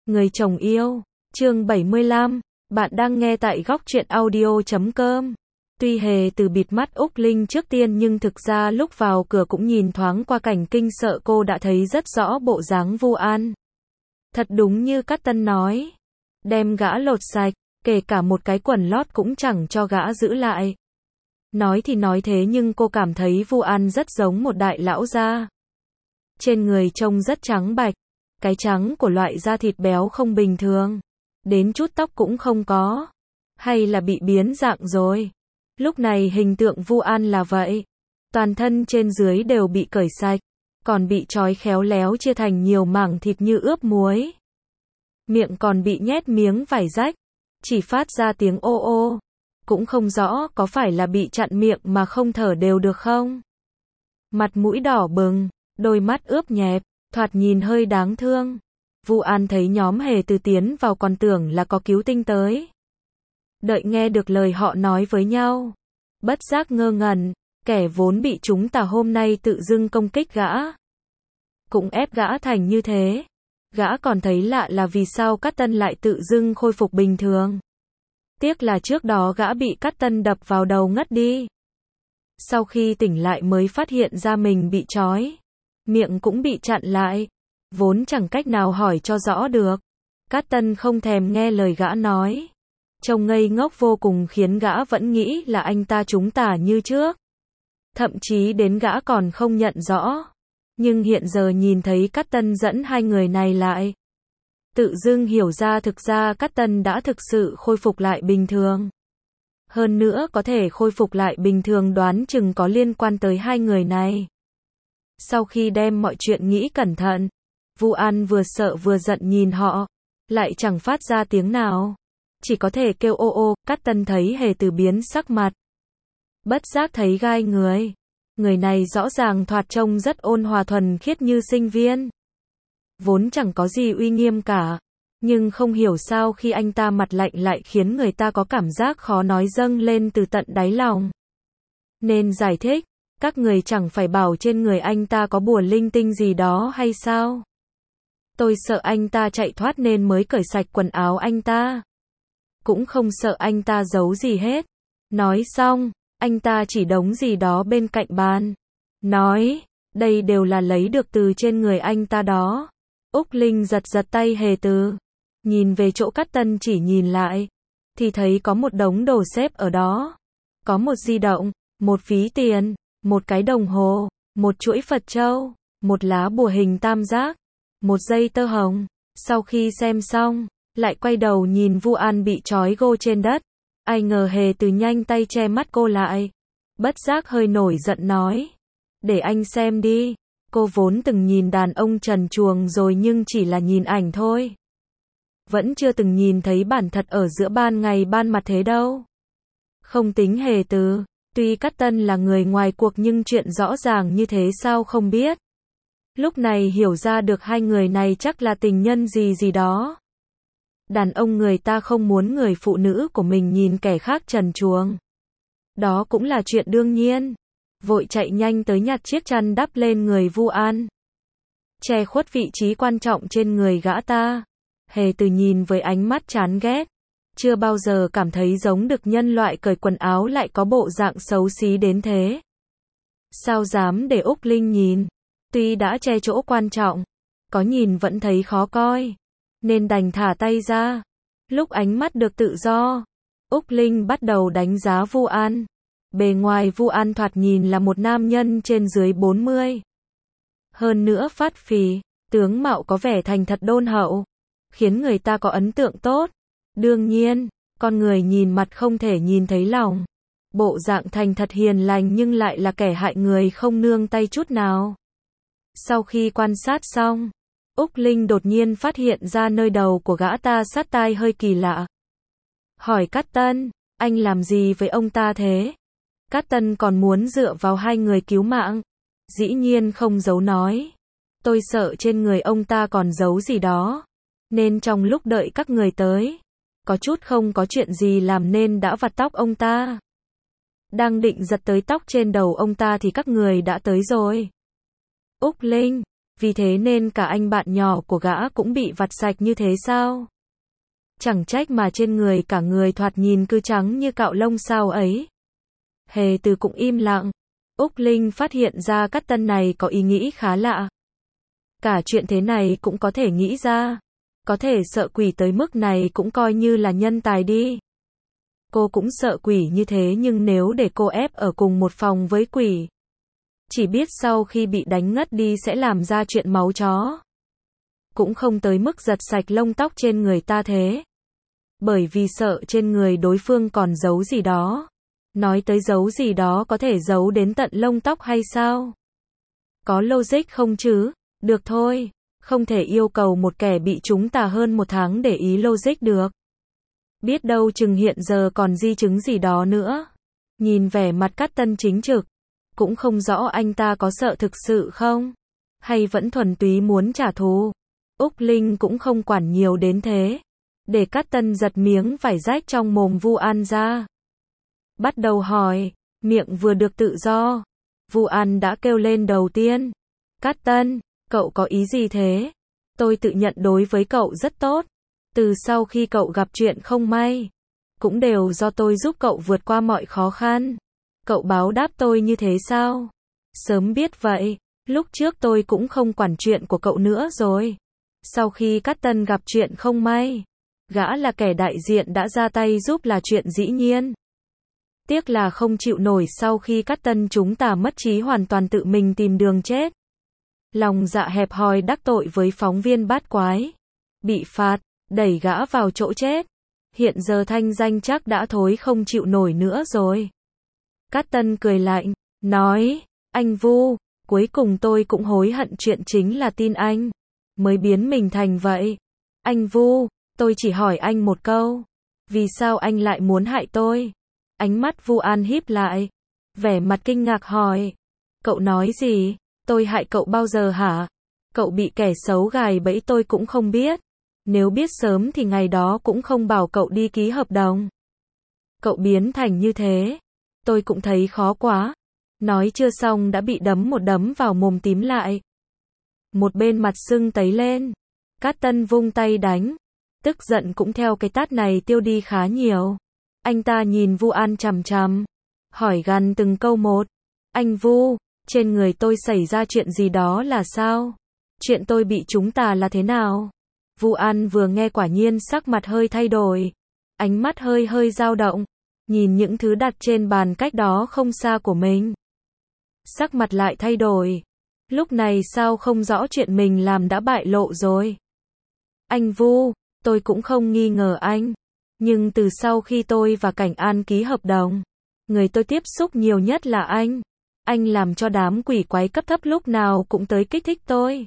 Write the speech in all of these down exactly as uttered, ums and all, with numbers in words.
Người chồng yêu, chương bảy mươi lăm, bạn đang nghe tại góc truyện audio chấm com. Tuy Hề Từ bịt mắt Úc Linh trước tiên nhưng thực ra lúc vào cửa cũng nhìn thoáng qua cảnh kinh sợ cô đã thấy rất rõ bộ dáng Vu An. Thật đúng như Cát Tân nói, đem gã lột sạch, kể cả một cái quần lót cũng chẳng cho gã giữ lại. Nói thì nói thế nhưng cô cảm thấy Vu An rất giống một đại lão gia. Trên người trông rất trắng bạch, cái trắng của loại da thịt béo không bình thường, đến chút tóc cũng không có, hay là bị biến dạng rồi. Lúc này hình tượng Vu An là vậy, toàn thân trên dưới đều bị cởi sạch, còn bị trói khéo léo chia thành nhiều mảng thịt như ướp muối. Miệng còn bị nhét miếng vải rách, chỉ phát ra tiếng ô ô, cũng không rõ có phải là bị chặn miệng mà không thở đều được không. Mặt mũi đỏ bừng, đôi mắt ướp nhẹp, thoạt nhìn hơi đáng thương. Vu An thấy nhóm Hề Từ tiến vào còn tưởng là có cứu tinh tới. Đợi nghe được lời họ nói với nhau, bất giác ngơ ngẩn, kẻ vốn bị chúng tà hôm nay tự dưng công kích gã, cũng ép gã thành như thế. Gã còn thấy lạ là vì sao Cát Tân lại tự dưng khôi phục bình thường. Tiếc là trước đó gã bị Cát Tân đập vào đầu ngất đi. Sau khi tỉnh lại mới phát hiện ra mình bị trói, miệng cũng bị chặn lại, vốn chẳng cách nào hỏi cho rõ được. Cát Tân không thèm nghe lời gã nói, trông ngây ngốc vô cùng khiến gã vẫn nghĩ là anh ta trúng tà như trước. Thậm chí đến gã còn không nhận rõ. Nhưng hiện giờ nhìn thấy Cát Tân dẫn hai người này lại, tự dưng hiểu ra thực ra Cát Tân đã thực sự khôi phục lại bình thường. Hơn nữa có thể khôi phục lại bình thường đoán chừng có liên quan tới hai người này. Sau khi đem mọi chuyện nghĩ cẩn thận, Vu An vừa sợ vừa giận nhìn họ, lại chẳng phát ra tiếng nào, chỉ có thể kêu ô ô. Cát Tân thấy Hề Từ biến sắc mặt, bất giác thấy gai người. Người này rõ ràng thoạt trông rất ôn hòa thuần khiết như sinh viên, vốn chẳng có gì uy nghiêm cả, nhưng không hiểu sao khi anh ta mặt lạnh lại khiến người ta có cảm giác khó nói dâng lên từ tận đáy lòng. Nên giải thích, các người chẳng phải bảo trên người anh ta có bùa linh tinh gì đó hay sao? Tôi sợ anh ta chạy thoát nên mới cởi sạch quần áo anh ta. Cũng không sợ anh ta giấu gì hết. Nói xong, anh ta chỉ đống gì đó bên cạnh bàn. Nói, đây đều là lấy được từ trên người anh ta đó. Úc Linh giật giật tay Hề Từ, nhìn về chỗ Cát Tân chỉ nhìn lại, thì thấy có một đống đồ xếp ở đó. Có một di động, một ví tiền, một cái đồng hồ, một chuỗi Phật châu, một lá bùa hình tam giác, một dây tơ hồng. Sau khi xem xong, lại quay đầu nhìn Vu An bị trói gô trên đất. Ai ngờ Hề Từ nhanh tay che mắt cô lại, bất giác hơi nổi giận nói, để anh xem đi. Cô vốn từng nhìn đàn ông trần truồng rồi nhưng chỉ là nhìn ảnh thôi, vẫn chưa từng nhìn thấy bản thật ở giữa ban ngày ban mặt thế đâu. Không tính Hề Từ, tuy Cát Tân là người ngoài cuộc nhưng chuyện rõ ràng như thế sao không biết. Lúc này hiểu ra được hai người này chắc là tình nhân gì gì đó. Đàn ông người ta không muốn người phụ nữ của mình nhìn kẻ khác trần truồng, đó cũng là chuyện đương nhiên. Vội chạy nhanh tới nhặt chiếc chăn đắp lên người Vu An, che khuất vị trí quan trọng trên người gã ta. Hề Từ nhìn với ánh mắt chán ghét, chưa bao giờ cảm thấy giống được nhân loại cởi quần áo lại có bộ dạng xấu xí đến thế. Sao dám để Úc Linh nhìn, tuy đã che chỗ quan trọng, có nhìn vẫn thấy khó coi, nên đành thả tay ra. Lúc ánh mắt được tự do, Úc Linh bắt đầu đánh giá Vu An. Bề ngoài Vu An thoạt nhìn là một nam nhân trên dưới bốn mươi. Hơn nữa phát phì, tướng mạo có vẻ thành thật đôn hậu, khiến người ta có ấn tượng tốt. Đương nhiên, con người nhìn mặt không thể nhìn thấy lòng. Bộ dạng thành thật hiền lành nhưng lại là kẻ hại người không nương tay chút nào. Sau khi quan sát xong, Úc Linh đột nhiên phát hiện ra nơi đầu của gã ta sát tai hơi kỳ lạ. Hỏi Cát Tân, anh làm gì với ông ta thế? Cát Tân còn muốn dựa vào hai người cứu mạng, dĩ nhiên không giấu nói. Tôi sợ trên người ông ta còn giấu gì đó, nên trong lúc đợi các người tới, có chút không có chuyện gì làm nên đã vặt tóc ông ta. Đang định giật tới tóc trên đầu ông ta thì các người đã tới rồi. Úc Linh, Vì thế nên cả anh bạn nhỏ của gã cũng bị vặt sạch như thế sao? Chẳng trách mà trên người cả người thoạt nhìn cứ trắng như cạo lông sao ấy. Hề Từ cũng im lặng. Úc Linh phát hiện ra Cát Tân này có ý nghĩ khá lạ. Cả chuyện thế này cũng có thể nghĩ ra. Có thể sợ quỷ tới mức này cũng coi như là nhân tài đi. Cô cũng sợ quỷ như thế nhưng nếu để cô ép ở cùng một phòng với quỷ, chỉ biết sau khi bị đánh ngất đi sẽ làm ra chuyện máu chó. Cũng không tới mức giật sạch lông tóc trên người ta thế. Bởi vì sợ trên người đối phương còn giấu gì đó. Nói tới giấu gì đó có thể giấu đến tận lông tóc hay sao? Có logic không chứ? Được thôi. Không thể yêu cầu một kẻ bị trúng tà hơn một tháng để ý logic được. Biết đâu chừng hiện giờ còn di chứng gì đó nữa. Nhìn vẻ mặt Cát Tân chính trực. Cũng không rõ anh ta có sợ thực sự không? Hay vẫn thuần túy muốn trả thù? Úc Linh cũng không quản nhiều đến thế. Để Cát Tân giật miếng vải rách trong mồm Vu An ra. Bắt đầu hỏi, miệng vừa được tự do. Vu An đã kêu lên đầu tiên. Cát Tân, cậu có ý gì thế? Tôi tự nhận đối với cậu rất tốt. Từ sau khi cậu gặp chuyện không may, cũng đều do tôi giúp cậu vượt qua mọi khó khăn. Cậu báo đáp tôi như thế sao? Sớm biết vậy, lúc trước tôi cũng không quản chuyện của cậu nữa rồi. Sau khi Cát Tân gặp chuyện không may, gã là kẻ đại diện đã ra tay giúp là chuyện dĩ nhiên. Tiếc là không chịu nổi sau khi Cát Tân chúng ta mất trí hoàn toàn tự mình tìm đường chết. Lòng dạ hẹp hòi đắc tội với phóng viên bát quái. Bị phạt, đẩy gã vào chỗ chết. Hiện giờ thanh danh chắc đã thối không chịu nổi nữa rồi. Cát Tân cười lạnh, nói, anh Vu, cuối cùng tôi cũng hối hận chuyện chính là tin anh, mới biến mình thành vậy. Anh Vu, tôi chỉ hỏi anh một câu, vì sao anh lại muốn hại tôi? Ánh mắt Vu An híp lại, vẻ mặt kinh ngạc hỏi, cậu nói gì? Tôi hại cậu bao giờ hả? Cậu bị kẻ xấu gài bẫy tôi cũng không biết. Nếu biết sớm thì ngày đó cũng không bảo cậu đi ký hợp đồng. Cậu biến thành như thế, tôi cũng thấy khó quá. Nói chưa xong đã bị đấm một đấm vào mồm tím lại. Một bên mặt sưng tấy lên. Cát Tân vung tay đánh. Tức giận cũng theo cái tát này tiêu đi khá nhiều. Anh ta nhìn Vu An chằm chằm, hỏi gằn từng câu một. Anh Vu, trên người tôi xảy ra chuyện gì đó là sao? Chuyện tôi bị trúng tà là thế nào? Vu An vừa nghe quả nhiên sắc mặt hơi thay đổi. Ánh mắt hơi hơi dao động. Nhìn những thứ đặt trên bàn cách đó không xa của mình. Sắc mặt lại thay đổi. Lúc này sao không rõ chuyện mình làm đã bại lộ rồi. Anh Vu, tôi cũng không nghi ngờ anh. Nhưng từ sau khi tôi và Cảnh An ký hợp đồng, người tôi tiếp xúc nhiều nhất là anh. Anh làm cho đám quỷ quái cấp thấp lúc nào cũng tới kích thích tôi.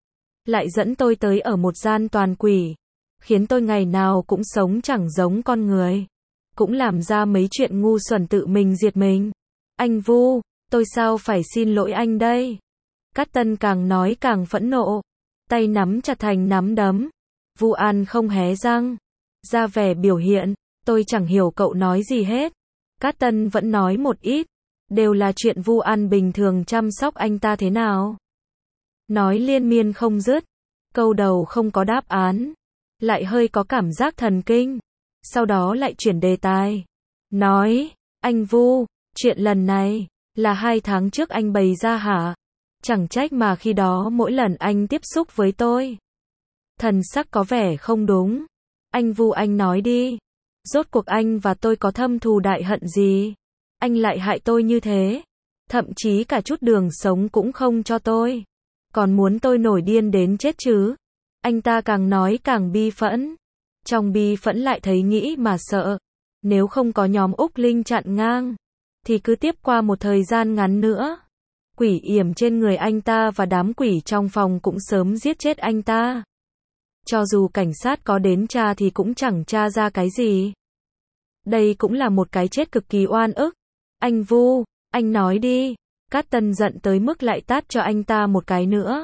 Lại dẫn tôi tới ở một gian toàn quỷ. Khiến tôi ngày nào cũng sống chẳng giống con người. Cũng làm ra mấy chuyện ngu xuẩn tự mình diệt mình. Anh Vu, tôi sao phải xin lỗi anh đây? Cát Tân càng nói càng phẫn nộ. Tay nắm chặt thành nắm đấm. Vu An không hé răng. Ra vẻ biểu hiện. Tôi chẳng hiểu cậu nói gì hết. Cát Tân vẫn nói một ít. Đều là chuyện Vu An bình thường chăm sóc anh ta thế nào. Nói liên miên không dứt. Câu đầu không có đáp án. Lại hơi có cảm giác thần kinh. Sau đó lại chuyển đề tài. Nói, anh Vu, chuyện lần này, là hai tháng trước anh bày ra hả? Chẳng trách mà khi đó mỗi lần anh tiếp xúc với tôi. Thần sắc có vẻ không đúng. Anh Vu anh nói đi. Rốt cuộc anh và tôi có thâm thù đại hận gì? Anh lại hại tôi như thế. Thậm chí cả chút đường sống cũng không cho tôi. Còn muốn tôi nổi điên đến chết chứ? Anh ta càng nói càng bi phẫn. Trong bi phẫn lại thấy nghĩ mà sợ. Nếu không có nhóm Úc Linh chặn ngang, thì cứ tiếp qua một thời gian ngắn nữa. Quỷ yểm trên người anh ta và đám quỷ trong phòng cũng sớm giết chết anh ta. Cho dù cảnh sát có đến tra thì cũng chẳng tra ra cái gì. Đây cũng là một cái chết cực kỳ oan ức. Anh Vu, anh nói đi. Cát Tân giận tới mức lại tát cho anh ta một cái nữa.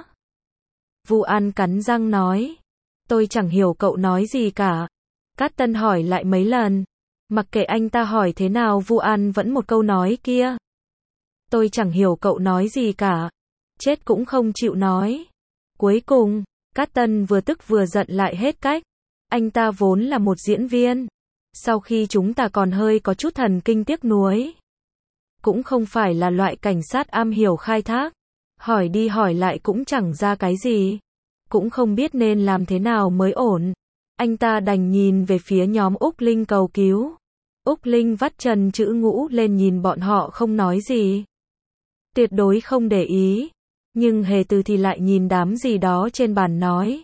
Vu An cắn răng nói. Tôi chẳng hiểu cậu nói gì cả. Cát Tân hỏi lại mấy lần. Mặc kệ anh ta hỏi thế nào Vu An vẫn một câu nói kia. Tôi chẳng hiểu cậu nói gì cả. Chết cũng không chịu nói. Cuối cùng, Cát Tân vừa tức vừa giận lại hết cách. Anh ta vốn là một diễn viên. Sau khi chúng ta còn hơi có chút thần kinh tiếc nuối. Cũng không phải là loại cảnh sát am hiểu khai thác. Hỏi đi hỏi lại cũng chẳng ra cái gì. Cũng không biết nên làm thế nào mới ổn. Anh ta đành nhìn về phía nhóm Úc Linh cầu cứu. Úc Linh vắt chân chữ ngũ lên nhìn bọn họ không nói gì. Tuyệt đối không để ý. Nhưng Hề Từ thì lại nhìn đám gì đó trên bàn nói.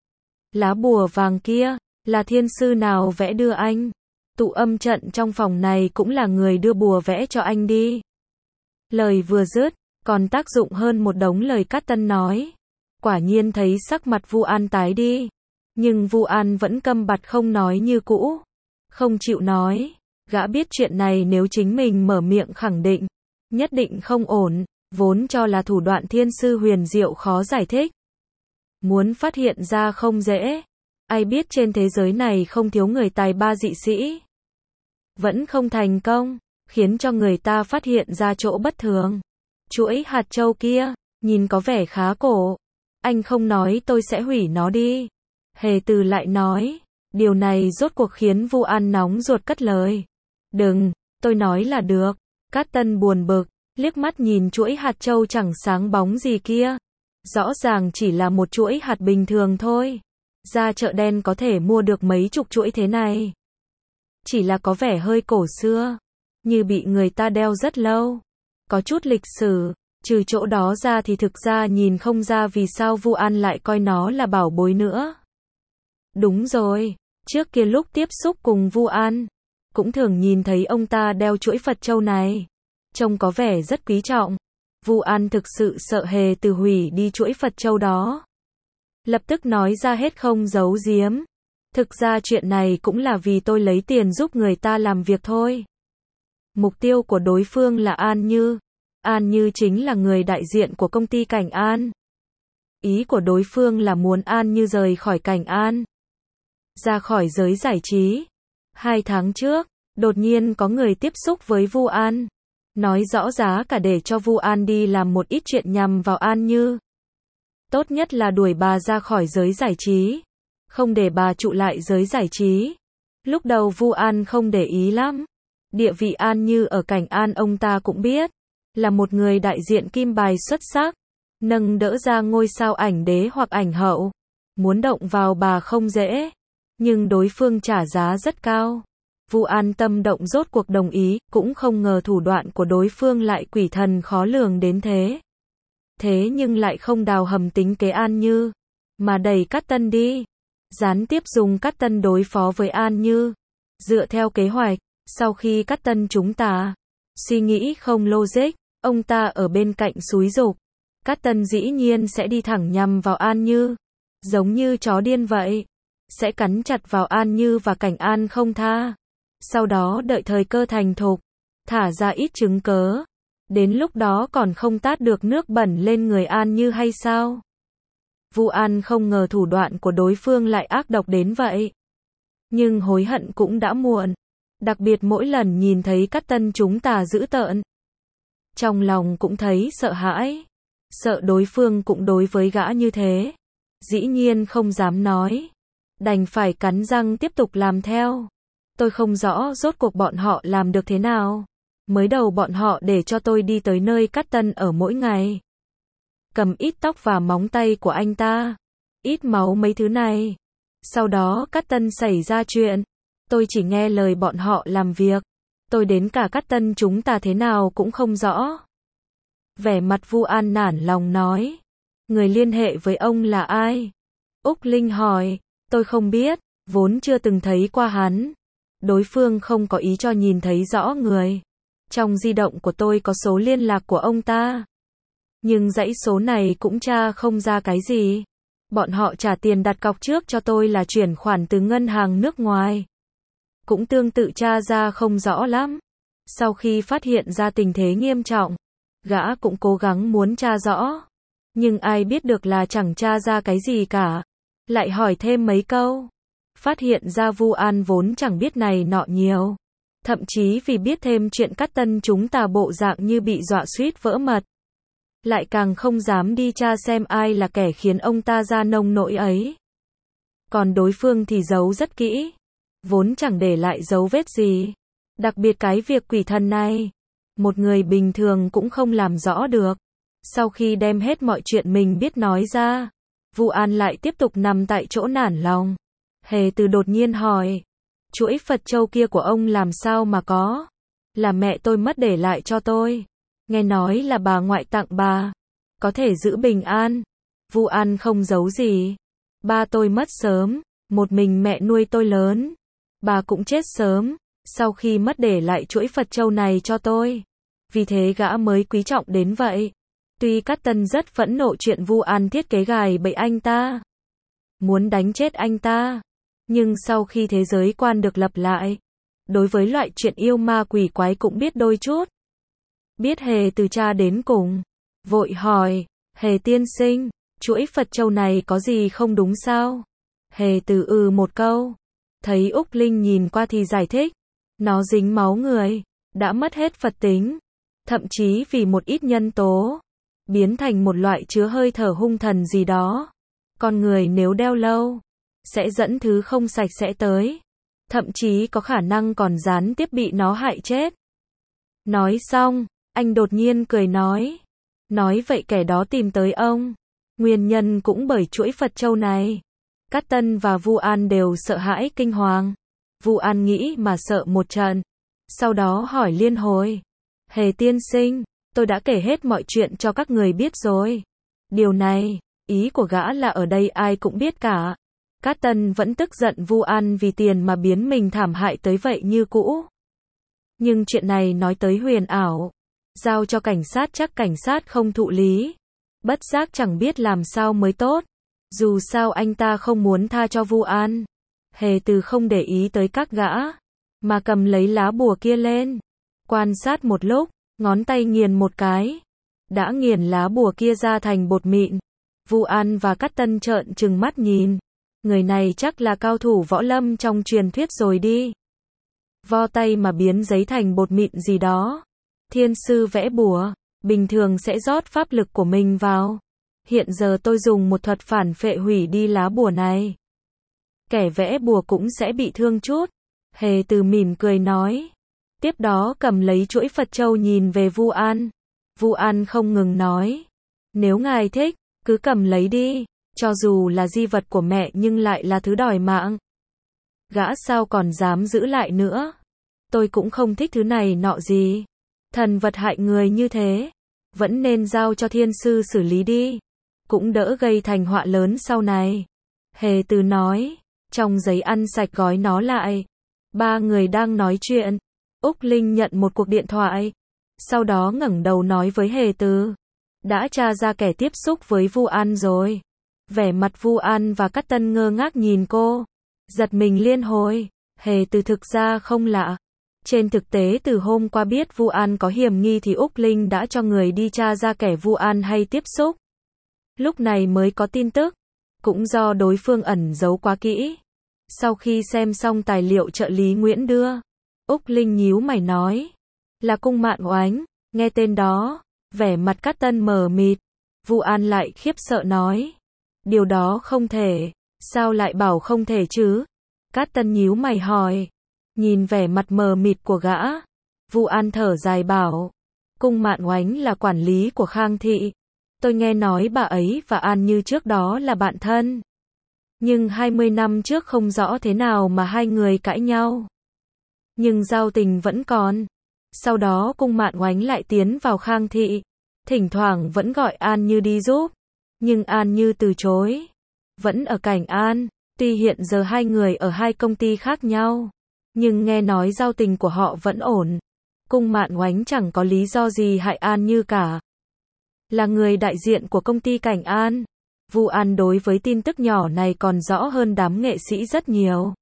Lá bùa vàng kia, là thiên sư nào vẽ đưa anh? Tụ âm trận trong phòng này cũng là người đưa bùa vẽ cho anh đi. Lời vừa dứt, còn tác dụng hơn một đống lời Cát Tân nói. Quả nhiên thấy sắc mặt Vu An tái đi. Nhưng Vu An vẫn câm bặt không nói như cũ. Không chịu nói. Gã biết chuyện này nếu chính mình mở miệng khẳng định. Nhất định không ổn. Vốn cho là thủ đoạn thiên sư huyền diệu khó giải thích. Muốn phát hiện ra không dễ. Ai biết trên thế giới này không thiếu người tài ba dị sĩ. Vẫn không thành công. Khiến cho người ta phát hiện ra chỗ bất thường. Chuỗi hạt châu kia, nhìn có vẻ khá cổ. Anh không nói tôi sẽ hủy nó đi. Hề Từ lại nói. Điều này rốt cuộc khiến Vu An nóng ruột cất lời. Đừng, tôi nói là được. Cát Tân buồn bực, liếc mắt nhìn chuỗi hạt châu chẳng sáng bóng gì kia. Rõ ràng chỉ là một chuỗi hạt bình thường thôi. Ra chợ đen có thể mua được mấy chục chuỗi thế này. Chỉ là có vẻ hơi cổ xưa. Như bị người ta đeo rất lâu. Có chút lịch sử. Trừ chỗ đó ra thì thực ra nhìn không ra vì sao Vu An lại coi nó là bảo bối nữa. Đúng rồi. Trước kia lúc tiếp xúc cùng Vu An, cũng thường nhìn thấy ông ta đeo chuỗi Phật châu này. Trông có vẻ rất quý trọng. Vu An thực sự sợ Hề Từ hủy đi chuỗi Phật châu đó. Lập tức nói ra hết không giấu giếm. Thực ra chuyện này cũng là vì tôi lấy tiền giúp người ta làm việc thôi. Mục tiêu của đối phương là An Như. An Như chính là người đại diện của công ty Cảnh An. Ý của đối phương là muốn An Như rời khỏi Cảnh An. Ra khỏi giới giải trí. Hai tháng trước, đột nhiên có người tiếp xúc với Vu An. Nói rõ giá cả để cho Vu An đi làm một ít chuyện nhằm vào An Như. Tốt nhất là đuổi bà ra khỏi giới giải trí. Không để bà trụ lại giới giải trí. Lúc đầu Vu An không để ý lắm. Địa vị An Như ở Cảnh An ông ta cũng biết. Là một người đại diện kim bài xuất sắc. Nâng đỡ ra ngôi sao ảnh đế hoặc ảnh hậu. Muốn động vào bà không dễ. Nhưng đối phương trả giá rất cao. Vu An tâm động rốt cuộc đồng ý. Cũng không ngờ thủ đoạn của đối phương lại quỷ thần khó lường đến thế. Thế nhưng lại không đào hầm tính kế An Như. Mà đẩy Cát Tân đi. Gián tiếp dùng Cát Tân đối phó với An Như. Dựa theo kế hoạch. Sau khi Cát Tân chúng ta suy nghĩ không logic. Ông ta ở bên cạnh xúi giục. Cát Tân dĩ nhiên sẽ đi thẳng nhằm vào An Như. Giống như chó điên vậy. Sẽ cắn chặt vào An Như và Cảnh An không tha. Sau đó đợi thời cơ thành thục. Thả ra ít chứng cớ. Đến lúc đó còn không tát được nước bẩn lên người An Như hay sao? Vu An không ngờ thủ đoạn của đối phương lại ác độc đến vậy. Nhưng hối hận cũng đã muộn. Đặc biệt mỗi lần nhìn thấy Cát Tân chúng ta dữ tợn. Trong lòng cũng thấy sợ hãi. Sợ đối phương cũng đối với gã như thế. Dĩ nhiên không dám nói. Đành phải cắn răng tiếp tục làm theo. Tôi không rõ rốt cuộc bọn họ làm được thế nào. Mới đầu bọn họ để cho tôi đi tới nơi Cát Tân ở mỗi ngày. Cầm ít tóc và móng tay của anh ta. Ít máu mấy thứ này. Sau đó Cát Tân xảy ra chuyện. Tôi chỉ nghe lời bọn họ làm việc. Tôi đến cả Cát Tân chúng ta thế nào cũng không rõ. Vẻ mặt Vu An nản lòng nói. Người liên hệ với ông là ai? Úc Linh hỏi. Tôi không biết, vốn chưa từng thấy qua hắn. Đối phương không có ý cho nhìn thấy rõ người. Trong di động của tôi có số liên lạc của ông ta. Nhưng dãy số này cũng tra không ra cái gì. Bọn họ trả tiền đặt cọc trước cho tôi là chuyển khoản từ ngân hàng nước ngoài. Cũng tương tự tra ra không rõ lắm. Sau khi phát hiện ra tình thế nghiêm trọng, gã cũng cố gắng muốn tra rõ. Nhưng ai biết được là chẳng tra ra cái gì cả. Lại hỏi thêm mấy câu. Phát hiện ra Vu An vốn chẳng biết này nọ nhiều. Thậm chí vì biết thêm chuyện Cát Tân chúng ta bộ dạng như bị dọa suýt vỡ mật. lại càng không dám đi tra xem ai là kẻ khiến ông ta ra nông nỗi ấy. Còn đối phương thì giấu rất kỹ, vốn chẳng để lại dấu vết gì. Đặc biệt cái việc quỷ thần này, một người bình thường cũng không làm rõ được. Sau khi đem hết mọi chuyện mình biết nói ra, Vu An lại tiếp tục nằm tại chỗ nản lòng. Hề Từ đột nhiên hỏi, chuỗi Phật châu kia của ông làm sao mà có? Là mẹ tôi mất để lại cho tôi. Nghe nói là bà ngoại tặng bà, có thể giữ bình an. Vu An không giấu gì. Ba tôi mất sớm, một mình mẹ nuôi tôi lớn. Bà cũng chết sớm, sau khi mất để lại chuỗi Phật châu này cho tôi. Vì thế gã mới quý trọng đến vậy. Tuy Cát Tân rất phẫn nộ chuyện Vu An thiết kế gài bẫy anh ta, muốn đánh chết anh ta, nhưng sau khi thế giới quan được lập lại, đối với loại chuyện yêu ma quỷ quái cũng biết đôi chút. Biết Hề Từ tra đến cùng, vội hỏi, Hề tiên sinh, chuỗi Phật châu này có gì không đúng sao? Hề Từ ừ một câu. Thấy Úc Linh nhìn qua thì giải thích, nó dính máu người, đã mất hết Phật tính, thậm chí vì một ít nhân tố, biến thành một loại chứa hơi thở hung thần gì đó. Con người nếu đeo lâu, sẽ dẫn thứ không sạch sẽ tới, thậm chí có khả năng còn gián tiếp bị nó hại chết. Nói xong, anh đột nhiên cười nói, nói vậy kẻ đó tìm tới ông, nguyên nhân cũng bởi chuỗi Phật châu này. Cát Tân và Vu An đều sợ hãi kinh hoàng. Vu An nghĩ mà sợ một trận, sau đó hỏi liên hồi, Hề tiên sinh, tôi đã kể hết mọi chuyện cho các người biết rồi. Điều này, ý của gã là ở đây ai cũng biết cả. Cát Tân vẫn tức giận Vu An vì tiền mà biến mình thảm hại tới vậy như cũ. Nhưng chuyện này nói tới huyền ảo, giao cho cảnh sát chắc cảnh sát không thụ lý. Bất giác chẳng biết làm sao mới tốt. Dù sao anh ta không muốn tha cho Vu An. Hề Từ không để ý tới các gã, mà cầm lấy lá bùa kia lên, quan sát một lúc, ngón tay nghiền một cái, đã nghiền lá bùa kia ra thành bột mịn. Vu An và Cát Tân trợn trừng mắt nhìn, người này chắc là cao thủ võ lâm trong truyền thuyết rồi đi. Vo tay mà biến giấy thành bột mịn gì đó. Thiên sư vẽ bùa, bình thường sẽ rót pháp lực của mình vào. Hiện giờ tôi dùng một thuật phản phệ hủy đi lá bùa này. Kẻ vẽ bùa cũng sẽ bị thương chút. Hề Từ mỉm cười nói. Tiếp đó cầm lấy chuỗi Phật châu nhìn về Vu An. Vu An không ngừng nói, nếu ngài thích, cứ cầm lấy đi, cho dù là di vật của mẹ nhưng lại là thứ đòi mạng. Gã sao còn dám giữ lại nữa. Tôi cũng không thích thứ này nọ gì. Thần vật hại người như thế, vẫn nên giao cho thiên sư xử lý đi, cũng đỡ gây thành họa lớn sau này. Hề Từ nói, trong giấy ăn sạch gói nó lại. Ba người đang nói chuyện. Úc Linh nhận một cuộc điện thoại, sau đó ngẩng đầu nói với Hề Từ, đã tra ra kẻ tiếp xúc với Vu An rồi. Vẻ mặt Vu An và Cát Tân ngơ ngác nhìn cô, giật mình liên hồi. Hề Từ thực ra không lạ. Trên thực tế từ hôm qua biết Vu An có hiểm nghi thì Úc Linh đã cho người đi tra ra kẻ Vu An hay tiếp xúc. Lúc này mới có tin tức, cũng do đối phương ẩn giấu quá kỹ. Sau khi xem xong tài liệu trợ lý Nguyễn đưa, Úc Linh nhíu mày nói, là Cung Mạn Oánh. Nghe tên đó, vẻ mặt Cát Tân mờ mịt. Vu An lại khiếp sợ nói, điều đó không thể. Sao lại bảo không thể chứ? Cát Tân nhíu mày hỏi. Nhìn vẻ mặt mờ mịt của gã, Vu An thở dài bảo, Cung Mạn Oánh là quản lý của Khang Thị. Tôi nghe nói bà ấy và An Như trước đó là bạn thân. Nhưng hai mươi năm trước không rõ thế nào mà hai người cãi nhau. Nhưng giao tình vẫn còn. Sau đó Cung Mạn Oánh lại tiến vào Khang Thị. Thỉnh thoảng vẫn gọi An Như đi giúp. Nhưng An Như từ chối. Vẫn ở Cảnh An. Tuy hiện giờ hai người ở hai công ty khác nhau, nhưng nghe nói giao tình của họ vẫn ổn. Cung Mạn Oánh chẳng có lý do gì hại An Như cả. Là người đại diện của công ty Cảnh An, Vu An đối với tin tức nhỏ này còn rõ hơn đám nghệ sĩ rất nhiều.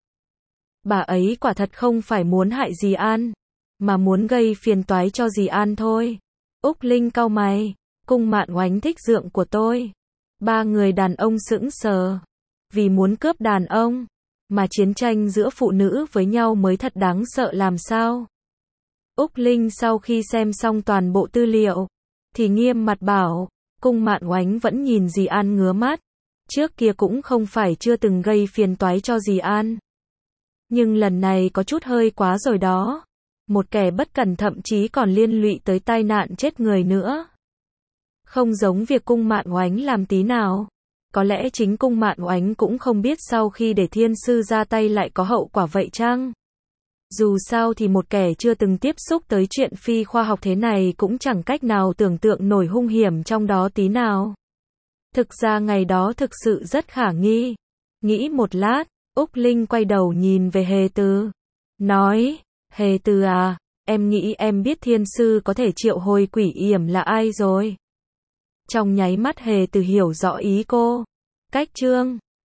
Bà ấy quả thật không phải muốn hại dì An, mà muốn gây phiền toái cho dì An thôi. Úc Linh cau mày, Cung Mạn Oánh thích dượng của tôi. Ba người đàn ông sững sờ. Vì muốn cướp đàn ông, mà chiến tranh giữa phụ nữ với nhau mới thật đáng sợ làm sao. Úc Linh sau khi xem xong toàn bộ tư liệu, thì nghiêm mặt bảo, Cung Mạn Oánh vẫn nhìn dì An ngứa mắt, trước kia cũng không phải chưa từng gây phiền toái cho dì An. Nhưng lần này có chút hơi quá rồi đó. Một kẻ bất cẩn thậm chí còn liên lụy tới tai nạn chết người nữa. Không giống việc Cung Mạn Oánh làm tí nào. Có lẽ chính Cung Mạn Oánh cũng không biết sau khi để thiên sư ra tay lại có hậu quả vậy chăng? Dù sao thì một kẻ chưa từng tiếp xúc tới chuyện phi khoa học thế này cũng chẳng cách nào tưởng tượng nổi hung hiểm trong đó tí nào. Thực ra ngày đó thực sự rất khả nghi. Nghĩ một lát, Úc Linh quay đầu nhìn về Hề Từ. Nói, Hề Từ à, em nghĩ em biết thiên sư có thể triệu hồi quỷ yểm là ai rồi. Trong nháy mắt Hề Từ hiểu rõ ý cô. Cách Trương